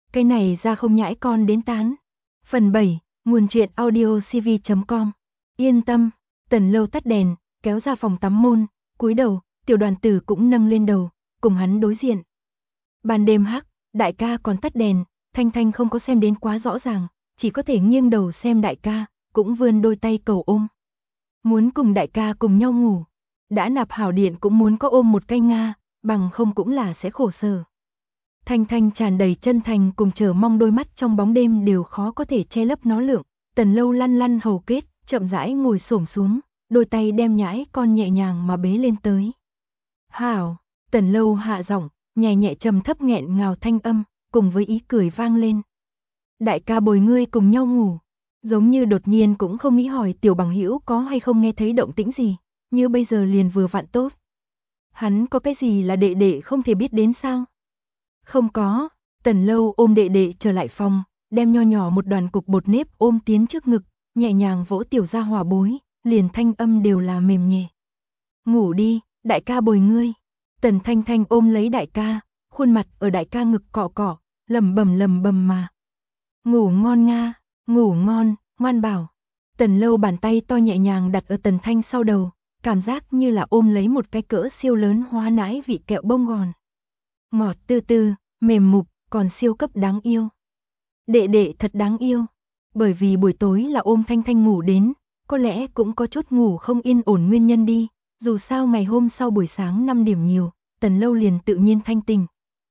Cái này ra không nhãi con đến tán. Phần 7, nguồn truyện audio cv.com. Yên tâm, Tần Lâu tắt đèn, kéo ra phòng tắm môn, cúi đầu, Tiểu Đoàn Tử cũng nâng lên đầu, cùng hắn đối diện. Ban đêm hắc, đại ca còn tắt đèn, Thanh Thanh không có xem đến quá rõ ràng, chỉ có thể nghiêng đầu xem đại ca, cũng vươn đôi tay cầu ôm. Muốn cùng đại ca cùng nhau ngủ, đã nạp hảo điện cũng muốn có ôm một cái Nga, bằng không cũng là sẽ khổ sở. Thanh Thanh tràn đầy chân thành cùng chờ mong, đôi mắt trong bóng đêm đều khó có thể che lấp nó lượng. Tần Lâu lăn lăn hầu kết, chậm rãi ngồi xổm xuống, đôi tay đem nhãi con nhẹ nhàng mà bế lên tới. Hảo, Tần Lâu hạ giọng, nhẹ nhẹ trầm thấp nghẹn ngào thanh âm, cùng với ý cười vang lên. Đại ca bồi ngươi cùng nhau ngủ, giống như đột nhiên cũng không nghĩ hỏi tiểu bằng hữu có hay không nghe thấy động tĩnh gì, như bây giờ liền vừa vặn tốt. Hắn có cái gì là đệ đệ không thể biết đến sao? Không có, Tần Lâu ôm đệ đệ trở lại phòng, đem nho nhỏ một đoàn cục bột nếp ôm tiến trước ngực, nhẹ nhàng vỗ tiểu gia hỏa bối, liền thanh âm đều là mềm nhẹ. Ngủ đi, đại ca bồi ngươi. Tần Thanh Thanh ôm lấy đại ca, khuôn mặt ở đại ca ngực cọ cọ, lẩm bẩm mà. Ngủ ngon nga, ngủ ngon, ngoan bảo. Tần Lâu bàn tay to nhẹ nhàng đặt ở Tần Thanh sau đầu, cảm giác như là ôm lấy một cái cỡ siêu lớn hóa nãi vị kẹo bông gòn. Ngọt tư tư, mềm mục, còn siêu cấp đáng yêu. Đệ đệ thật đáng yêu. Bởi vì buổi tối là ôm Thanh Thanh ngủ đến, có lẽ cũng có chút ngủ không yên ổn nguyên nhân đi. Dù sao ngày hôm sau buổi sáng 5 điểm nhiều, Tần Lâu liền tự nhiên thanh tỉnh.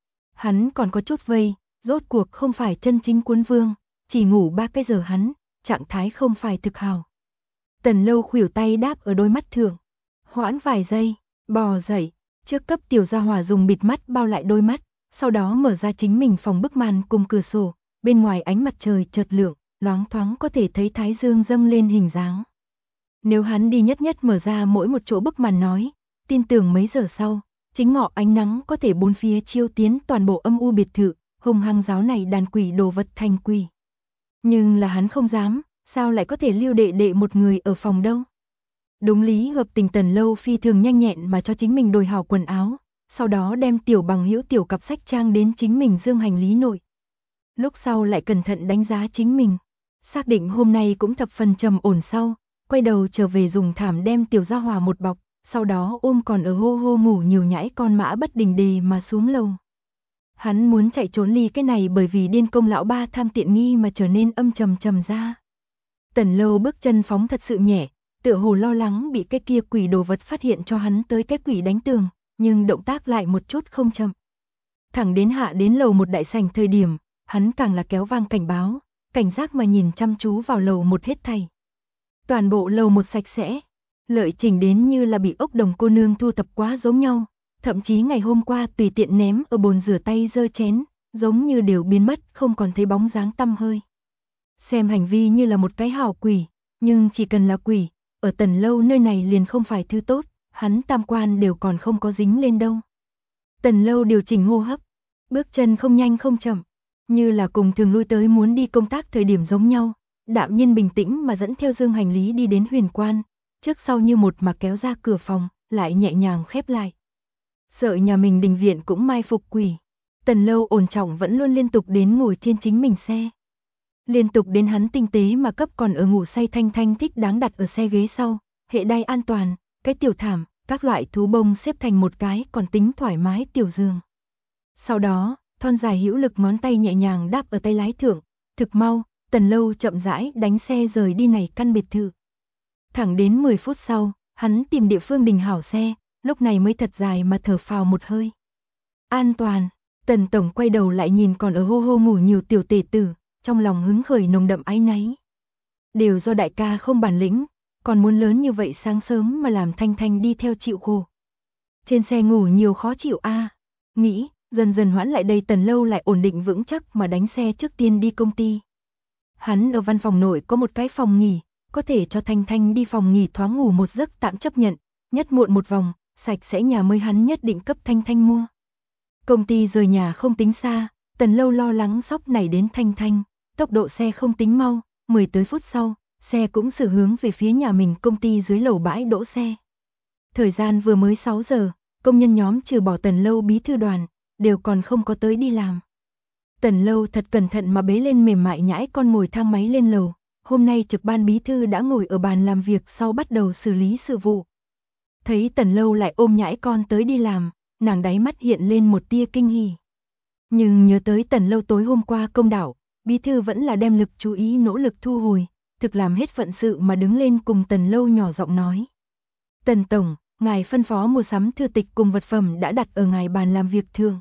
Hắn còn có chút vây, rốt cuộc không phải chân chính quân vương, chỉ ngủ 3 cái giờ hắn, trạng thái không phải thực hào. Tần Lâu khuỷu tay đáp ở đôi mắt thượng, hoãn vài giây, bò dậy, trước cấp tiểu gia hỏa dùng bịt mắt bao lại đôi mắt, sau đó mở ra chính mình phòng bức màn cùng cửa sổ, bên ngoài ánh mặt trời chợt lượng, loáng thoáng có thể thấy thái dương dâng lên hình dáng. Nếu hắn đi nhất nhất mở ra mỗi một chỗ bức màn nói, tin tưởng mấy giờ sau, chính ngọ ánh nắng có thể bốn phía chiếu tiến toàn bộ âm u biệt thự, hung hăng giáo này đàn quỷ đồ vật thành quỷ. Nhưng là hắn không dám, sao lại có thể lưu đệ đệ một người ở phòng đâu. Đúng lý hợp tình, Tần Lâu phi thường nhanh nhẹn mà cho chính mình đổi hảo quần áo, sau đó đem tiểu bằng hữu tiểu cặp sách trang đến chính mình dương hành lý nội. Lúc sau lại cẩn thận đánh giá chính mình, xác định hôm nay cũng thập phần trầm ổn sau, quay đầu trở về dùng thảm đem tiểu gia hỏa một bọc, sau đó ôm còn ở hô hô ngủ nhiều nhãi con Mã Bất Đình Đề mà xuống lầu. Hắn muốn chạy trốn ly cái này bởi vì điên công lão ba tham tiện nghi mà trở nên âm trầm ra. Tần Lâu bước chân phóng thật sự nhẹ, tựa hồ lo lắng bị cái kia quỷ đồ vật phát hiện cho hắn tới cái quỷ đánh tường, nhưng động tác lại một chút không chậm. Thẳng đến hạ đến lầu một đại sảnh thời điểm, hắn càng là kéo vang cảnh báo, cảnh giác mà nhìn chăm chú vào lầu một hết thảy. Toàn bộ lầu một sạch sẽ, lợi chỉnh đến như là bị ốc đồng cô nương thu thập quá giống nhau, thậm chí ngày hôm qua tùy tiện ném ở bồn rửa tay dơ chén, giống như đều biến mất, không còn thấy bóng dáng tăm hơi. Xem hành vi như là một cái hảo quỷ, nhưng chỉ cần là quỷ, ở Tần Lâu nơi này liền không phải thứ tốt, hắn tam quan đều còn không có dính lên đâu. Tần Lâu điều chỉnh hô hấp, bước chân không nhanh không chậm, như là cùng thường lui tới muốn đi công tác thời điểm giống nhau, đạm nhiên bình tĩnh mà dẫn theo dương hành lý đi đến Huyền Quan, trước sau như một mà kéo ra cửa phòng, lại nhẹ nhàng khép lại. Sợ nhà mình đình viện cũng mai phục quỷ, Tần Lâu ổn trọng vẫn luôn liên tục đến ngồi trên chính mình xe. Liên tục đến hắn tinh tế mà cấp còn ở ngủ say Thanh Thanh thích đáng đặt ở xe ghế sau, hệ đai an toàn, cái tiểu thảm, các loại thú bông xếp thành một cái còn tính thoải mái tiểu giường. Sau đó, thon dài hữu lực ngón tay nhẹ nhàng đáp ở tay lái thượng, thực mau, Tần Lâu chậm rãi đánh xe rời đi này căn biệt thự. Thẳng đến 10 phút sau, hắn tìm địa phương đình hảo xe, lúc này mới thật dài mà thở phào một hơi. An toàn, Tần Tổng quay đầu lại nhìn còn ở hô hô ngủ nhiều tiểu tể tử, trong lòng hứng khởi nồng đậm áy náy. Đều do đại ca không bản lĩnh, còn muốn lớn như vậy sáng sớm mà làm Thanh Thanh đi theo chịu khổ. Trên xe ngủ nhiều khó chịu a. Nghĩ, dần dần hoãn lại đây, Tần Lâu lại ổn định vững chắc mà đánh xe trước tiên đi công ty. Hắn ở văn phòng nội có một cái phòng nghỉ, có thể cho Thanh Thanh đi phòng nghỉ thoáng ngủ một giấc tạm chấp nhận, nhất muộn một vòng, sạch sẽ nhà mới hắn nhất định cấp Thanh Thanh mua. Công ty rời nhà không tính xa, Tần Lâu lo lắng sóc này đến Thanh Thanh, tốc độ xe không tính mau, 10 tới phút sau, xe cũng xử hướng về phía nhà mình công ty dưới lầu bãi đỗ xe. Thời gian vừa mới 6 giờ, công nhân nhóm trừ bỏ Tần Lâu bí thư đoàn, đều còn không có tới đi làm. Tần Lâu thật cẩn thận mà bế lên mềm mại nhãi con ngồi thang máy lên lầu. Hôm nay trực ban bí thư đã ngồi ở bàn làm việc sau bắt đầu xử lý sự vụ. Thấy Tần Lâu lại ôm nhãi con tới đi làm, nàng đáy mắt hiện lên một tia kinh hỉ. Nhưng nhớ tới Tần Lâu tối hôm qua công đạo, bí thư vẫn là đem lực chú ý nỗ lực thu hồi, thực làm hết phận sự mà đứng lên cùng Tần Lâu nhỏ giọng nói. Tần Tổng, ngài phân phó mua sắm thư tịch cùng vật phẩm đã đặt ở ngài bàn làm việc thường.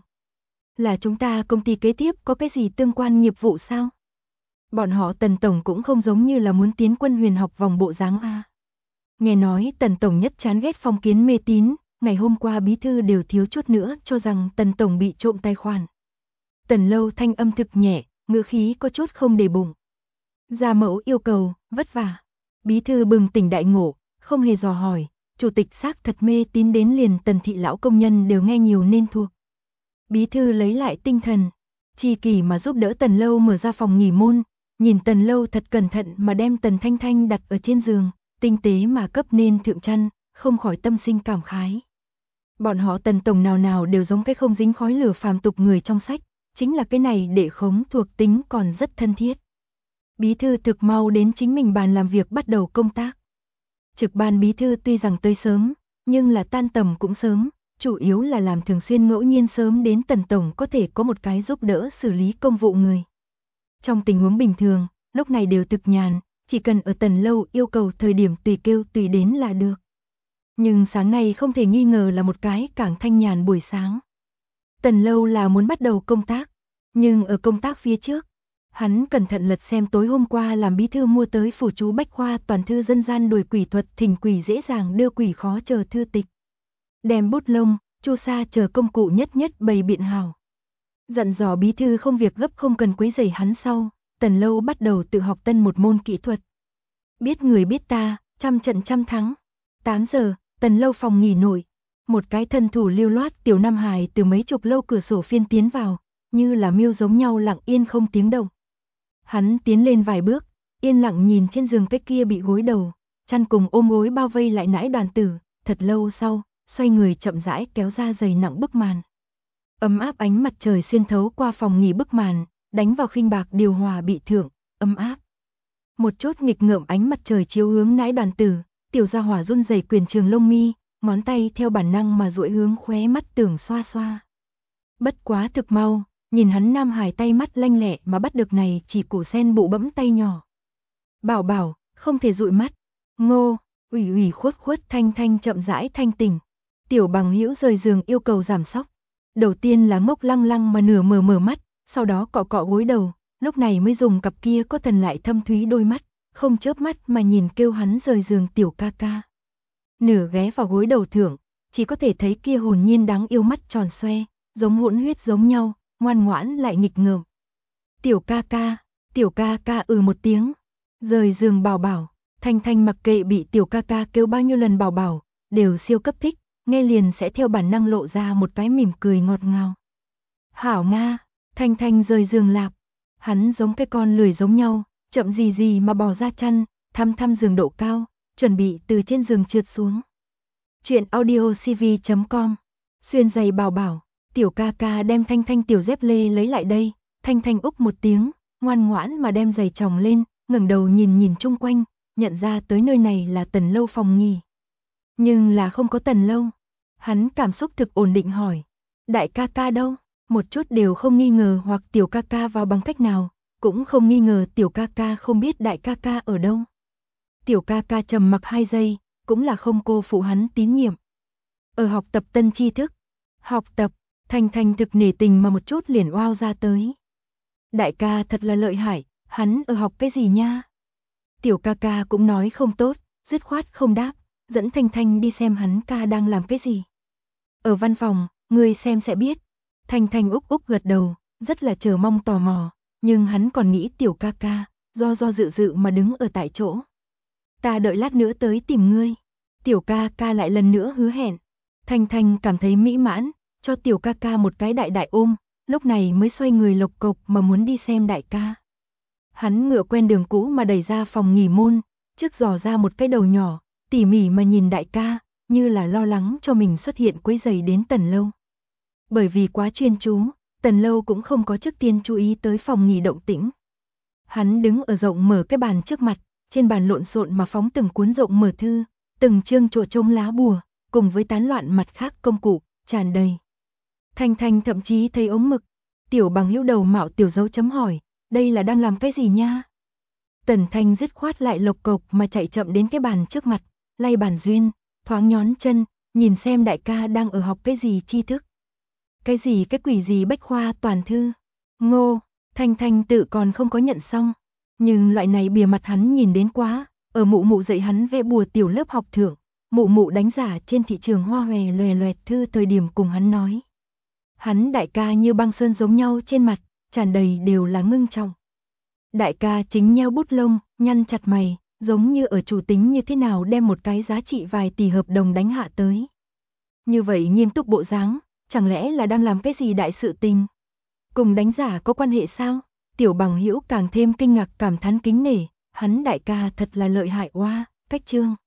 Là chúng ta công ty kế tiếp có cái gì tương quan nghiệp vụ sao? Bọn họ Tần Tổng cũng không giống như là muốn tiến quân huyền học vòng bộ dáng A. Nghe nói Tần Tổng nhất chán ghét phong kiến mê tín, ngày hôm qua bí thư đều thiếu chút nữa cho rằng Tần Tổng bị trộm tài khoản. Tần Lâu thanh âm thực nhẹ, ngữ khí có chút không để bụng. Gia mẫu yêu cầu, vất vả. Bí thư bừng tỉnh đại ngộ, không hề dò hỏi, chủ tịch xác thật mê tín đến liền Tần thị lão công nhân đều nghe nhiều nên thuộc. Bí thư lấy lại tinh thần, chi kỷ mà giúp đỡ Tần Lâu mở ra phòng nghỉ môn, nhìn Tần Lâu thật cẩn thận mà đem Tần Thanh Thanh đặt ở trên giường, tinh tế mà cấp nên thượng chăn, không khỏi tâm sinh cảm khái. Bọn họ Tần Tổng nào nào đều giống cái không dính khói lửa phàm tục người trong sách, chính là cái này để khống thuộc tính còn rất thân thiết. Bí thư thực mau đến chính mình bàn làm việc bắt đầu công tác. Trực ban bí thư tuy rằng tới sớm, nhưng là tan tầm cũng sớm, chủ yếu là làm thường xuyên ngẫu nhiên sớm đến Tần Tổng có thể có một cái giúp đỡ xử lý công vụ người. Trong tình huống bình thường, lúc này đều thực nhàn, chỉ cần ở Tần Lâu yêu cầu thời điểm tùy kêu tùy đến là được. Nhưng sáng nay không thể nghi ngờ là một cái càng thanh nhàn buổi sáng. Tần Lâu là muốn bắt đầu công tác, nhưng ở công tác phía trước, hắn cẩn thận lật xem tối hôm qua làm bí thư mua tới phủ chú bách khoa toàn thư dân gian đuổi quỷ thuật thỉnh quỷ dễ dàng đưa quỷ khó chờ thư tịch. Đem bút lông, chu sa chờ công cụ nhất nhất bày biện hào. Dặn dò bí thư không việc gấp không cần quấy rầy hắn sau, Tần Lâu bắt đầu tự học tân một môn kỹ thuật. Biết người biết ta, trăm trận trăm thắng. 8 giờ, Tần Lâu phòng nghỉ nội. Một cái thân thủ lưu loát tiểu nam hài từ mấy chục lâu cửa sổ phiên tiến vào, như là miêu giống nhau lặng yên không tiếng động. Hắn tiến lên vài bước, yên lặng nhìn trên giường cái kia bị gối đầu, chăn cùng ôm gối bao vây lại nãi đoàn tử, thật lâu sau, xoay người chậm rãi kéo ra dày nặng bức màn. Ấm áp ánh mặt trời xuyên thấu qua phòng nghỉ bức màn, đánh vào khinh bạc điều hòa bị thượng, ấm áp. Một chút nghịch ngợm ánh mặt trời chiếu hướng nãi đoàn tử, tiểu gia hỏa run rẩy quyền trường lông mi, ngón tay theo bản năng mà duỗi hướng khóe mắt tưởng xoa xoa. Bất quá thực mau, nhìn hắn nam hài tay mắt lanh lẹ mà bắt được này chỉ củ sen bụ bẫm tay nhỏ. Bảo bảo, không thể dụi mắt. Ngô, ủy ủy khuất khuất Thanh Thanh chậm rãi thanh tỉnh. Tiểu bằng hữu rời giường yêu cầu giảm sóc. Đầu tiên là ngốc lăng lăng mà nửa mở mắt, sau đó cọ cọ gối đầu, lúc này mới dùng cặp kia có thần lại thâm thúy đôi mắt, không chớp mắt mà nhìn kêu hắn rời giường tiểu ca ca. Nửa ghé vào gối đầu thượng, chỉ có thể thấy kia hồn nhiên đáng yêu mắt tròn xoe, giống hỗn huyết giống nhau, ngoan ngoãn lại nghịch ngợm. Tiểu ca ca một tiếng, rời giường bảo bảo, Thanh Thanh mặc kệ bị tiểu ca ca kêu bao nhiêu lần bảo bảo, đều siêu cấp thích, nghe liền sẽ theo bản năng lộ ra một cái mỉm cười ngọt ngào. Hảo Nga, Thanh Thanh rời giường lạp, hắn giống cái con lười giống nhau, chậm gì gì mà bò ra chăn, thăm thăm giường độ cao, chuẩn bị từ trên giường trượt xuống. Chuyện audiocv.com, xuyên giày bảo bảo, tiểu ca ca đem Thanh Thanh tiểu dép lê lấy lại đây, Thanh Thanh úc một tiếng, ngoan ngoãn mà đem giày tròng lên, ngẩng đầu nhìn nhìn chung quanh, nhận ra tới nơi này là Tần Lâu phòng nghỉ. Nhưng là không có Tần Lâu. Hắn cảm xúc thực ổn định hỏi, đại ca ca đâu? Một chút đều không nghi ngờ hoặc tiểu ca ca vào bằng cách nào, cũng không nghi ngờ tiểu ca ca không biết đại ca ca ở đâu. Tiểu ca ca trầm mặc 2 giây, cũng là không cô phụ hắn tín nhiệm. Ở học tập tân tri thức. Học tập, Thanh Thanh thực nể tình mà một chút liền oao ra tới. Đại ca thật là lợi hại, hắn ở học cái gì nha? Tiểu ca ca cũng nói không tốt, dứt khoát không đáp, dẫn Thanh Thanh đi xem hắn ca đang làm cái gì. Ở văn phòng, ngươi xem sẽ biết. Thanh Thanh úc úc gật đầu, rất là chờ mong tò mò, nhưng hắn còn nghĩ tiểu ca ca, do dự mà đứng ở tại chỗ. Ta đợi lát nữa tới tìm ngươi. Tiểu ca ca lại lần nữa hứa hẹn. Thanh Thanh cảm thấy mỹ mãn, cho tiểu ca ca một cái đại đại ôm, lúc này mới xoay người lộc cộc mà muốn đi xem đại ca. Hắn ngựa quen đường cũ mà đẩy ra phòng nghỉ môn, trước dò ra một cái đầu nhỏ, tỉ mỉ mà nhìn đại ca, như là lo lắng cho mình xuất hiện quấy rầy đến Tần Lâu. Bởi vì quá chuyên chú, Tần Lâu cũng không có trước tiên chú ý tới phòng nghỉ động tĩnh. Hắn đứng ở rộng mở cái bàn trước mặt, trên bàn lộn xộn mà phóng từng cuốn rộng mở thư, từng chương chùa trông lá bùa, cùng với tán loạn mặt khác công cụ, tràn đầy. Thanh Thanh thậm chí thấy ống mực. Tiểu Bằng Hữu đầu mạo tiểu dấu chấm hỏi, đây là đang làm cái gì nha? Tần Thanh dứt khoát lại lộc cộc mà chạy chậm đến cái bàn trước mặt, lay bàn duyên, thoáng nhón chân, nhìn xem đại ca đang ở học cái gì tri thức. Cái gì cái quỷ gì bách khoa toàn thư. Ngô, Thanh Thanh tự còn không có nhận xong. Nhưng loại này bìa mặt hắn nhìn đến quá, ở mụ mụ dạy hắn vẽ bùa tiểu lớp học thượng, mụ mụ đánh giả trên thị trường hoa hòe loè loẹt thư thời điểm cùng hắn nói. Hắn đại ca như băng sơn giống nhau trên mặt, tràn đầy đều là ngưng trọng. Đại ca chính nheo bút lông, nhăn chặt mày, giống như ở chủ tính như thế nào đem một cái giá trị vài tỷ hợp đồng đánh hạ tới. Như vậy nghiêm túc bộ dáng, chẳng lẽ là đang làm cái gì đại sự tình? Cùng đánh giả có quan hệ sao? Tiểu Bằng Hữu càng thêm kinh ngạc cảm thán kính nể, hắn đại ca thật là lợi hại oa, cách chương.